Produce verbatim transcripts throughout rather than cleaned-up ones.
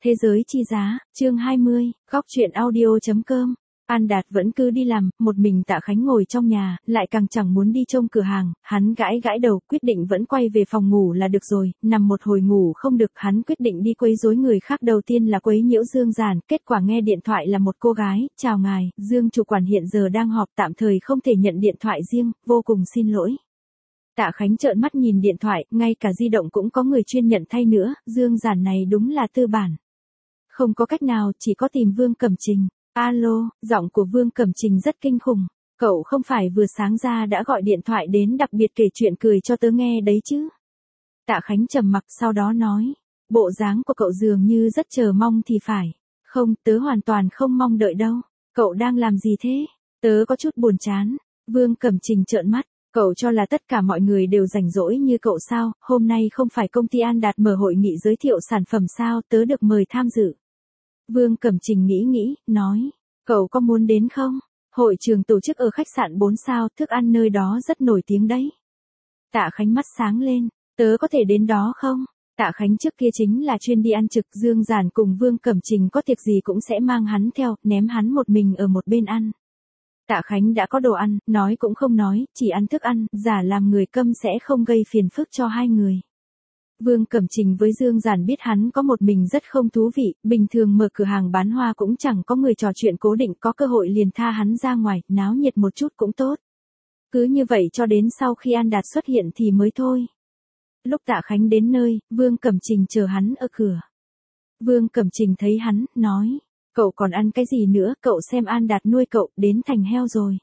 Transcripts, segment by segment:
Thế giới chi giá, chương hai mươi, góc truyện audio.com. An Đạt vẫn cứ đi làm, một mình Tạ Khánh ngồi trong nhà, lại càng chẳng muốn đi trông cửa hàng, hắn gãi gãi đầu, quyết định vẫn quay về phòng ngủ là được rồi, nằm một hồi ngủ không được, hắn quyết định đi quấy rối người khác, đầu tiên là quấy nhiễu Dương Giản, kết quả nghe điện thoại là một cô gái, chào ngài, Dương chủ quản hiện giờ đang họp tạm thời không thể nhận điện thoại riêng, vô cùng xin lỗi. Tạ Khánh trợn mắt nhìn điện thoại, ngay cả di động cũng có người chuyên nhận thay nữa, Dương Giản này đúng là tư bản. Không có cách nào, chỉ có tìm Vương Cẩm Trình. Alo, giọng của Vương Cẩm Trình rất kinh khủng. Cậu không phải vừa sáng ra đã gọi điện thoại đến đặc biệt kể chuyện cười cho tớ nghe đấy chứ? Tạ Khánh trầm mặc sau đó nói. Bộ dáng của cậu dường như rất chờ mong thì phải. Không, tớ hoàn toàn không mong đợi đâu. Cậu đang làm gì thế? Tớ có chút buồn chán. Vương Cẩm Trình trợn mắt. Cậu cho là tất cả mọi người đều rảnh rỗi như cậu sao? Hôm nay không phải công ty An Đạt mở hội nghị giới thiệu sản phẩm sao? Tớ được mời tham dự. Vương Cẩm Trình nghĩ nghĩ, nói, cậu có muốn đến không? Hội trường tổ chức ở khách sạn bốn sao, thức ăn nơi đó rất nổi tiếng đấy. Tạ Khánh mắt sáng lên, tớ có thể đến đó không? Tạ Khánh trước kia chính là chuyên đi ăn trực, Dương Giản cùng Vương Cẩm Trình có tiệc gì cũng sẽ mang hắn theo, ném hắn một mình ở một bên ăn. Tạ Khánh đã có đồ ăn, nói cũng không nói, chỉ ăn thức ăn, giả làm người câm sẽ không gây phiền phức cho hai người. Vương Cẩm Trình với Dương Giản biết hắn có một mình rất không thú vị, bình thường mở cửa hàng bán hoa cũng chẳng có người trò chuyện cố định, có cơ hội liền tha hắn ra ngoài, náo nhiệt một chút cũng tốt. Cứ như vậy cho đến sau khi An Đạt xuất hiện thì mới thôi. Lúc Tạ Khánh đến nơi, Vương Cẩm Trình chờ hắn ở cửa. Vương Cẩm Trình thấy hắn, nói, cậu còn ăn cái gì nữa, cậu xem An Đạt nuôi cậu, đến thành heo rồi.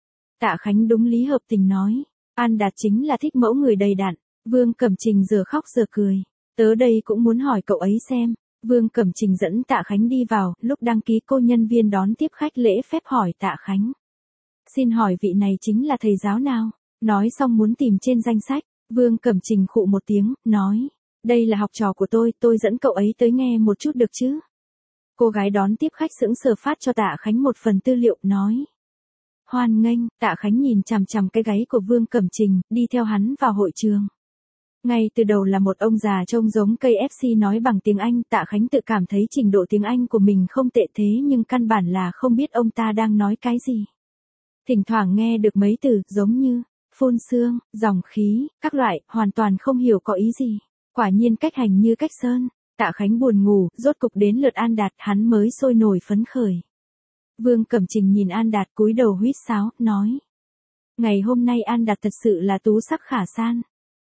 Tạ Khánh đúng lý hợp tình nói, An Đạt chính là thích mẫu người đầy đặn. Vương Cẩm Trình giờ khóc giờ cười. Tớ đây cũng muốn hỏi cậu ấy xem. Vương Cẩm Trình dẫn Tạ Khánh đi vào, lúc đăng ký cô nhân viên đón tiếp khách lễ phép hỏi Tạ Khánh. Xin hỏi vị này chính là thầy giáo nào? Nói xong muốn tìm trên danh sách. Vương Cẩm Trình khụ một tiếng, nói. Đây là học trò của tôi, tôi dẫn cậu ấy tới nghe một chút được chứ? Cô gái đón tiếp khách sững sờ phát cho Tạ Khánh một phần tư liệu, nói. Hoan nghênh, Tạ Khánh nhìn chằm chằm cái gáy của Vương Cẩm Trình, đi theo hắn vào hội trường. Ngay từ đầu là một ông già trông giống cây ép xê nói bằng tiếng Anh, Tạ Khánh tự cảm thấy trình độ tiếng Anh của mình không tệ thế nhưng căn bản là không biết ông ta đang nói cái gì. Thỉnh thoảng nghe được mấy từ giống như, phun sương, dòng khí, các loại, hoàn toàn không hiểu có ý gì. Quả nhiên cách hành như cách sơn. Tạ Khánh buồn ngủ, rốt cục đến lượt An Đạt, hắn mới sôi nổi phấn khởi. Vương Cẩm Trình nhìn An Đạt cúi đầu huýt sáo, nói. Ngày hôm nay An Đạt thật sự là tú sắc khả san.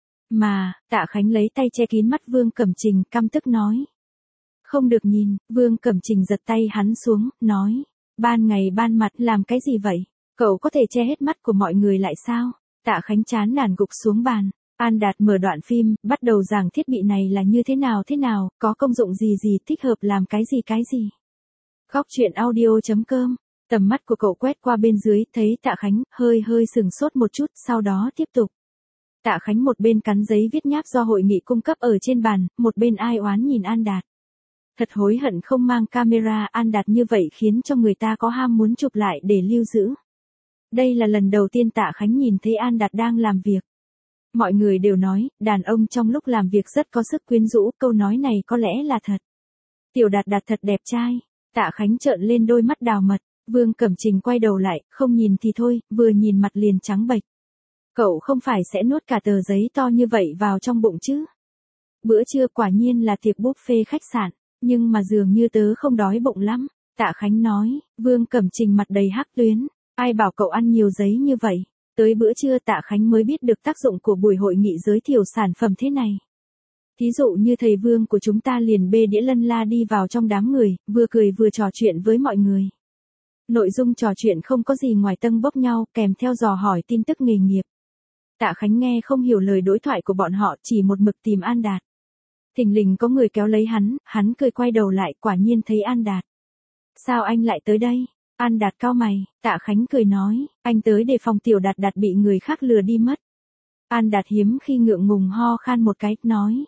Mà, Tạ Khánh lấy tay che kín mắt Vương Cẩm Trình, căm tức nói. Không được nhìn, Vương Cẩm Trình giật tay hắn xuống, nói. Ban ngày ban mặt làm cái gì vậy? Cậu có thể che hết mắt của mọi người lại sao? Tạ Khánh chán nản gục xuống bàn. An Đạt mở đoạn phim, bắt đầu giảng thiết bị này là như thế nào thế nào, có công dụng gì gì, thích hợp làm cái gì cái gì. Góc truyện audio.com. Tầm mắt của cậu quét qua bên dưới, thấy Tạ Khánh, hơi hơi sừng sốt một chút, sau đó tiếp tục. Tạ Khánh một bên cắn giấy viết nháp do hội nghị cung cấp ở trên bàn, một bên ai oán nhìn An Đạt. Thật hối hận không mang camera, An Đạt như vậy khiến cho người ta có ham muốn chụp lại để lưu giữ. Đây là lần đầu tiên Tạ Khánh nhìn thấy An Đạt đang làm việc. Mọi người đều nói, đàn ông trong lúc làm việc rất có sức quyến rũ, câu nói này có lẽ là thật. Tiểu Đạt Đạt thật đẹp trai. Tạ Khánh trợn lên đôi mắt đào mật, Vương Cẩm Trình quay đầu lại, không nhìn thì thôi, vừa nhìn mặt liền trắng bệch. Cậu không phải sẽ nuốt cả tờ giấy to như vậy vào trong bụng chứ? Bữa trưa quả nhiên là tiệc buffet khách sạn, nhưng mà dường như tớ không đói bụng lắm. Tạ Khánh nói, Vương Cẩm Trình mặt đầy hắc tuyến, ai bảo cậu ăn nhiều giấy như vậy? Tới bữa trưa Tạ Khánh mới biết được tác dụng của buổi hội nghị giới thiệu sản phẩm thế này. Thí dụ như thầy Vương của chúng ta liền bê đĩa lân la đi vào trong đám người, vừa cười vừa trò chuyện với mọi người. Nội dung trò chuyện không có gì ngoài tâng bốc nhau, kèm theo dò hỏi tin tức nghề nghiệp. Tạ Khánh nghe không hiểu lời đối thoại của bọn họ, chỉ một mực tìm An Đạt. Thình lình có người kéo lấy hắn, hắn cười quay đầu lại, quả nhiên thấy An Đạt. Sao anh lại tới đây? An Đạt cau mày, Tạ Khánh cười nói, anh tới để phòng Tiểu Đạt Đạt bị người khác lừa đi mất. An Đạt hiếm khi ngượng ngùng ho khan một cái, nói.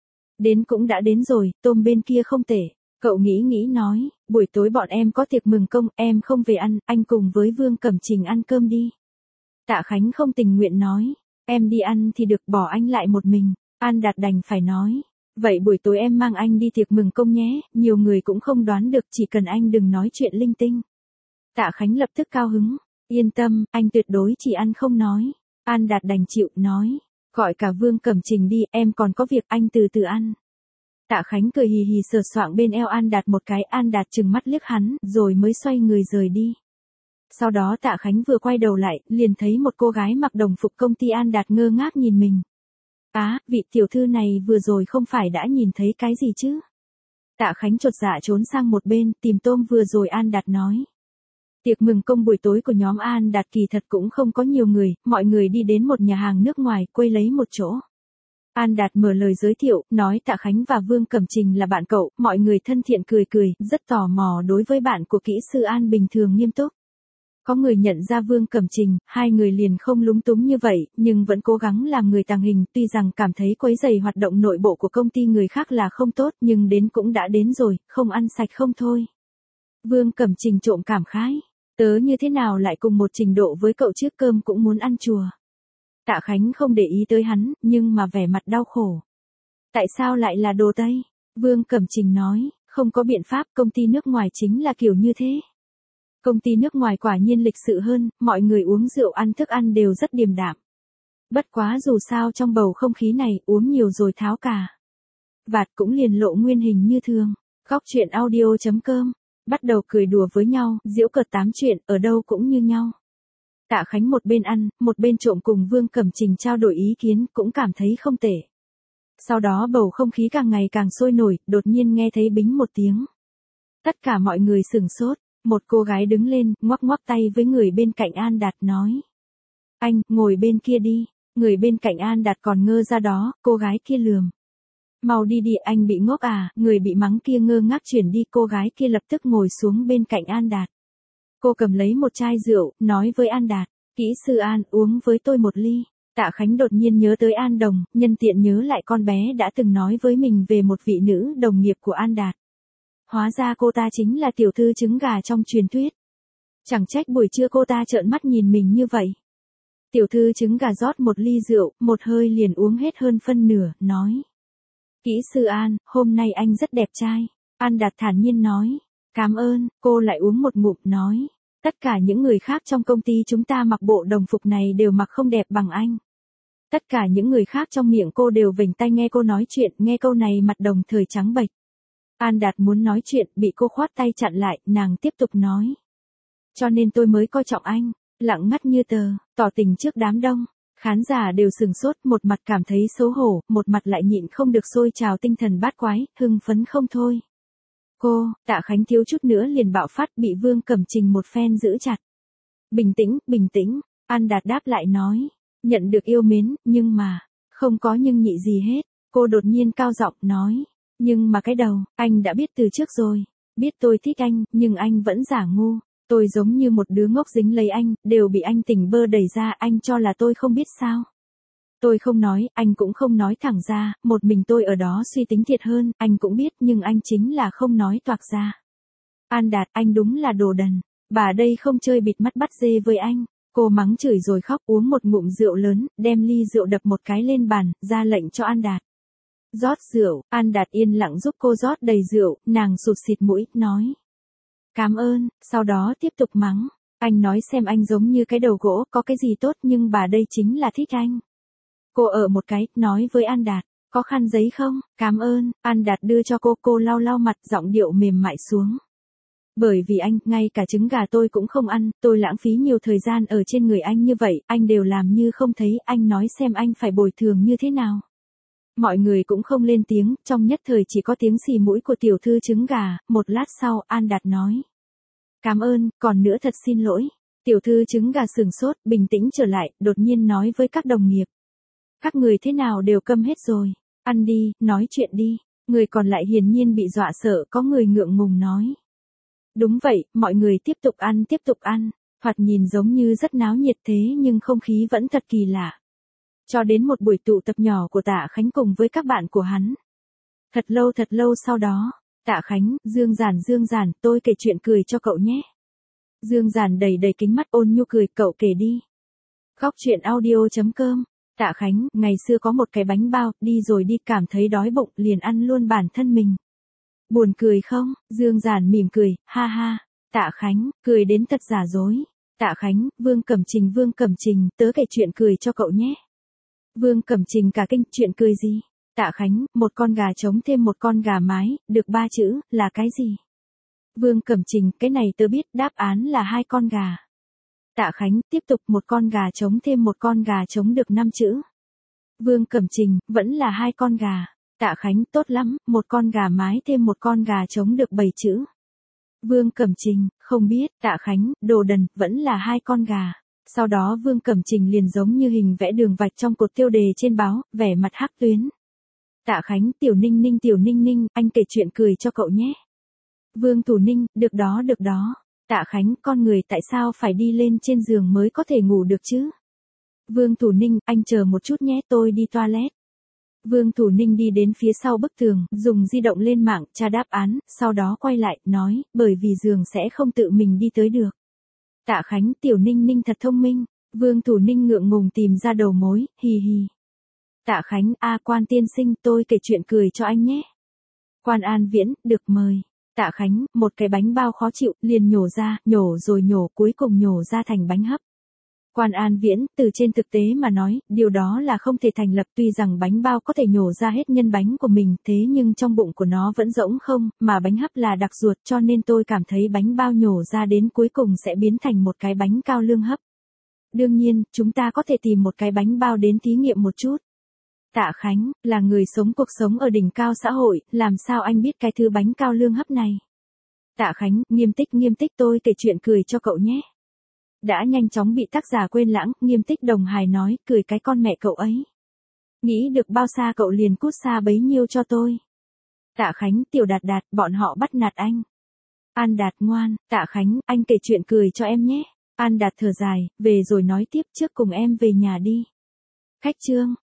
Đến cũng đã đến rồi, tôm bên kia không tệ. Cậu nghĩ nghĩ nói, buổi tối bọn em có tiệc mừng công, em không về ăn, anh cùng với Vương Cẩm Trình ăn cơm đi. Tạ Khánh không tình nguyện nói, em đi ăn thì được, bỏ anh lại một mình. An Đạt đành phải nói, Vậy buổi tối em mang anh đi tiệc mừng công nhé, nhiều người cũng không đoán được, chỉ cần anh đừng nói chuyện linh tinh. Tạ Khánh lập tức cao hứng. Yên tâm, anh tuyệt đối chỉ ăn không nói. An Đạt đành chịu, nói. Gọi cả Vương Cẩm Trình đi, em còn có việc, anh từ từ ăn. Tạ Khánh cười hì hì sờ soạng bên eo An Đạt một cái, An Đạt trừng mắt liếc hắn, rồi mới xoay người rời đi. Sau đó Tạ Khánh vừa quay đầu lại, liền thấy một cô gái mặc đồng phục công ty An Đạt ngơ ngác nhìn mình. Á, vị tiểu thư này vừa rồi không phải đã nhìn thấy cái gì chứ? Tạ Khánh chột dạ trốn sang một bên, tìm tôm vừa rồi An Đạt nói. Tiệc mừng công buổi tối của nhóm An Đạt kỳ thật cũng không có nhiều người, mọi người đi đến một nhà hàng nước ngoài, quây lấy một chỗ. An Đạt mở lời giới thiệu, nói Tạ Khánh và Vương Cẩm Trình là bạn cậu, mọi người thân thiện cười cười, rất tò mò đối với bạn của kỹ sư An bình thường nghiêm túc. Có người nhận ra Vương Cẩm Trình, hai người liền không lúng túng như vậy, nhưng vẫn cố gắng làm người tàng hình, tuy rằng cảm thấy quấy rầy hoạt động nội bộ của công ty người khác là không tốt, nhưng đến cũng đã đến rồi, không ăn sạch không thôi. Vương Cẩm Trình trộm cảm khái, tớ như thế nào lại cùng một trình độ với cậu chứ, cơm cũng muốn ăn chùa. Tạ Khánh không để ý tới hắn, nhưng mà vẻ mặt đau khổ. Tại sao lại là đồ Tây? Vương Cẩm Trình nói, không có biện pháp, công ty nước ngoài chính là kiểu như thế. Công ty nước ngoài quả nhiên lịch sự hơn, mọi người uống rượu ăn thức ăn đều rất điềm đạm. Bất quá dù sao trong bầu không khí này, uống nhiều rồi tháo cả vạt cũng liền lộ nguyên hình như thường. Góc truyện audio chấm com, bắt đầu cười đùa với nhau, giễu cợt tám chuyện, ở đâu cũng như nhau. Tạ Khánh một bên ăn, một bên trộm cùng Vương Cẩm Trình trao đổi ý kiến, cũng cảm thấy không tệ. Sau đó bầu không khí càng ngày càng sôi nổi, đột nhiên nghe thấy bính một tiếng. Tất cả mọi người sửng sốt, một cô gái đứng lên, ngoắc ngoắc tay với người bên cạnh An Đạt nói. Anh, ngồi bên kia đi. Người bên cạnh An Đạt còn ngơ ra đó, cô gái kia lườm. Mau đi đi, anh bị ngốc à, người bị mắng kia ngơ ngác chuyển đi, cô gái kia lập tức ngồi xuống bên cạnh An Đạt. Cô cầm lấy một chai rượu, nói với An Đạt, kỹ sư An, uống với tôi một ly. Tạ Khánh đột nhiên nhớ tới An Đồng, nhân tiện nhớ lại con bé đã từng nói với mình về một vị nữ đồng nghiệp của An Đạt. Hóa ra cô ta chính là tiểu thư trứng gà trong truyền thuyết. Chẳng trách buổi trưa cô ta trợn mắt nhìn mình như vậy. Tiểu thư trứng gà rót một ly rượu, một hơi liền uống hết hơn phân nửa, nói. Kỹ sư An, hôm nay anh rất đẹp trai. An Đạt thản nhiên nói. Cảm ơn, cô lại uống một ngụm, nói. Tất cả những người khác trong công ty chúng ta mặc bộ đồng phục này đều mặc không đẹp bằng anh. Tất cả những người khác trong miệng cô đều vểnh tai nghe cô nói chuyện, nghe câu này mặt đồng thời trắng bệch. An Đạt muốn nói chuyện, bị cô khoát tay chặn lại, nàng tiếp tục nói. Cho nên tôi mới coi trọng anh, lặng ngắt như tờ, tỏ tình trước đám đông. Khán giả đều sừng sốt, một mặt cảm thấy xấu hổ, một mặt lại nhịn không được sôi trào tinh thần bát quái, hưng phấn không thôi. Cô, Tạ Khánh thiếu chút nữa liền bạo phát, bị Vương Cẩm Trình một phen giữ chặt. Bình tĩnh, bình tĩnh, An Đạt đáp lại nói. Nhận được yêu mến, nhưng mà, không có nhưng nhị gì hết. Cô đột nhiên cao giọng nói. Nhưng mà cái đầu, anh đã biết từ trước rồi. Biết tôi thích anh, nhưng anh vẫn giả ngu. Tôi giống như một đứa ngốc dính lấy anh, đều bị anh tỉnh bơ đẩy ra, anh cho là tôi không biết sao. Tôi không nói, anh cũng không nói thẳng ra, một mình tôi ở đó suy tính thiệt hơn, anh cũng biết, nhưng anh chính là không nói toạc ra. An Đạt, anh đúng là đồ đần. Bà đây không chơi bịt mắt bắt dê với anh. Cô mắng chửi rồi khóc, uống một ngụm rượu lớn, đem ly rượu đập một cái lên bàn, ra lệnh cho An Đạt. Rót rượu, An Đạt yên lặng giúp cô rót đầy rượu, nàng sụt xịt mũi, nói. Cảm ơn, sau đó tiếp tục mắng. Anh nói xem anh giống như cái đầu gỗ, có cái gì tốt nhưng bà đây chính là thích anh. Cô ở một cái, nói với An Đạt, có khăn giấy không? Cảm ơn, An Đạt đưa cho cô, cô lau lau mặt, giọng điệu mềm mại xuống. Bởi vì anh, ngay cả trứng gà tôi cũng không ăn, tôi lãng phí nhiều thời gian ở trên người anh như vậy, anh đều làm như không thấy, anh nói xem anh phải bồi thường như thế nào. Mọi người cũng không lên tiếng, trong nhất thời chỉ có tiếng xì mũi của tiểu thư trứng gà, một lát sau, An Đạt nói. Cảm ơn, còn nữa thật xin lỗi. Tiểu thư trứng gà sừng sốt, bình tĩnh trở lại, đột nhiên nói với các đồng nghiệp. Các người thế nào đều câm hết rồi. Ăn đi, nói chuyện đi. Người còn lại hiển nhiên bị dọa sợ, có người ngượng ngùng nói. Đúng vậy, mọi người tiếp tục ăn tiếp tục ăn. Thoạt nhìn giống như rất náo nhiệt thế nhưng không khí vẫn thật kỳ lạ. Cho đến một buổi tụ tập nhỏ của Tạ Khánh cùng với các bạn của hắn. Thật lâu thật lâu sau đó, Tạ Khánh, Dương Giản Dương Giản, tôi kể chuyện cười cho cậu nhé. Dương Giản đầy đầy kính mắt ôn nhu cười, cậu kể đi. Góc truyện audio chấm com Tạ Khánh, ngày xưa có một cái bánh bao, đi rồi đi cảm thấy đói bụng, liền ăn luôn bản thân mình. Buồn cười không? Dương Giản mỉm cười, ha ha. Tạ Khánh, cười đến thật giả dối. Tạ Khánh, Vương Cẩm Trình Vương Cẩm Trình, tớ kể chuyện cười cho cậu nhé. Vương Cẩm Trình cả kinh, chuyện cười gì? Tạ Khánh, một con gà trống thêm một con gà mái, được ba chữ, là cái gì? Vương Cẩm Trình, cái này tớ biết, đáp án là hai con gà. Tạ Khánh, tiếp tục, một con gà trống thêm một con gà trống được năm chữ. Vương Cẩm Trình, vẫn là hai con gà. Tạ Khánh, tốt lắm, một con gà mái thêm một con gà trống được bảy chữ. Vương Cẩm Trình, không biết. Tạ Khánh, đồ đần, vẫn là hai con gà. Sau đó Vương Cẩm Trình liền giống như hình vẽ đường vạch trong cột tiêu đề trên báo, vẻ mặt hắc tuyến. Tạ Khánh, Tiểu Ninh Ninh Tiểu Ninh Ninh, anh kể chuyện cười cho cậu nhé. Vương Thủ Ninh, được đó được đó. Tạ Khánh, con người tại sao phải đi lên trên giường mới có thể ngủ được chứ? Vương Thủ Ninh, anh chờ một chút nhé, tôi đi toilet. Vương Thủ Ninh đi đến phía sau bức tường, dùng di động lên mạng, tra đáp án, sau đó quay lại, nói, bởi vì giường sẽ không tự mình đi tới được. Tạ Khánh, Tiểu Ninh Ninh thật thông minh. Vương Thủ Ninh ngượng ngùng tìm ra đầu mối, hì hì. Tạ Khánh, a Quan tiên sinh, tôi kể chuyện cười cho anh nhé. Quan An Viễn, được mời. Tạ Khánh, một cái bánh bao khó chịu, liền nhổ ra, nhổ rồi nhổ, cuối cùng nhổ ra thành bánh hấp. Quan An Viễn, từ trên thực tế mà nói, điều đó là không thể thành lập, tuy rằng bánh bao có thể nhổ ra hết nhân bánh của mình, thế nhưng trong bụng của nó vẫn rỗng không, mà bánh hấp là đặc ruột, cho nên tôi cảm thấy bánh bao nhổ ra đến cuối cùng sẽ biến thành một cái bánh cao lương hấp. Đương nhiên, chúng ta có thể tìm một cái bánh bao đến thí nghiệm một chút. Tạ Khánh, là người sống cuộc sống ở đỉnh cao xã hội, làm sao anh biết cái thứ bánh cao lương hấp này? Tạ Khánh, nghiêm tích nghiêm tích, tôi kể chuyện cười cho cậu nhé. Đã nhanh chóng bị tác giả quên lãng, nghiêm tích đồng hài nói, cười cái con mẹ cậu ấy. Nghĩ được bao xa cậu liền cút xa bấy nhiêu cho tôi. Tạ Khánh, Tiểu Đạt Đạt, bọn họ bắt nạt anh. An Đạt ngoan, Tạ Khánh, anh kể chuyện cười cho em nhé. An Đạt thở dài, về rồi nói tiếp, trước cùng em về nhà đi. Khách trương.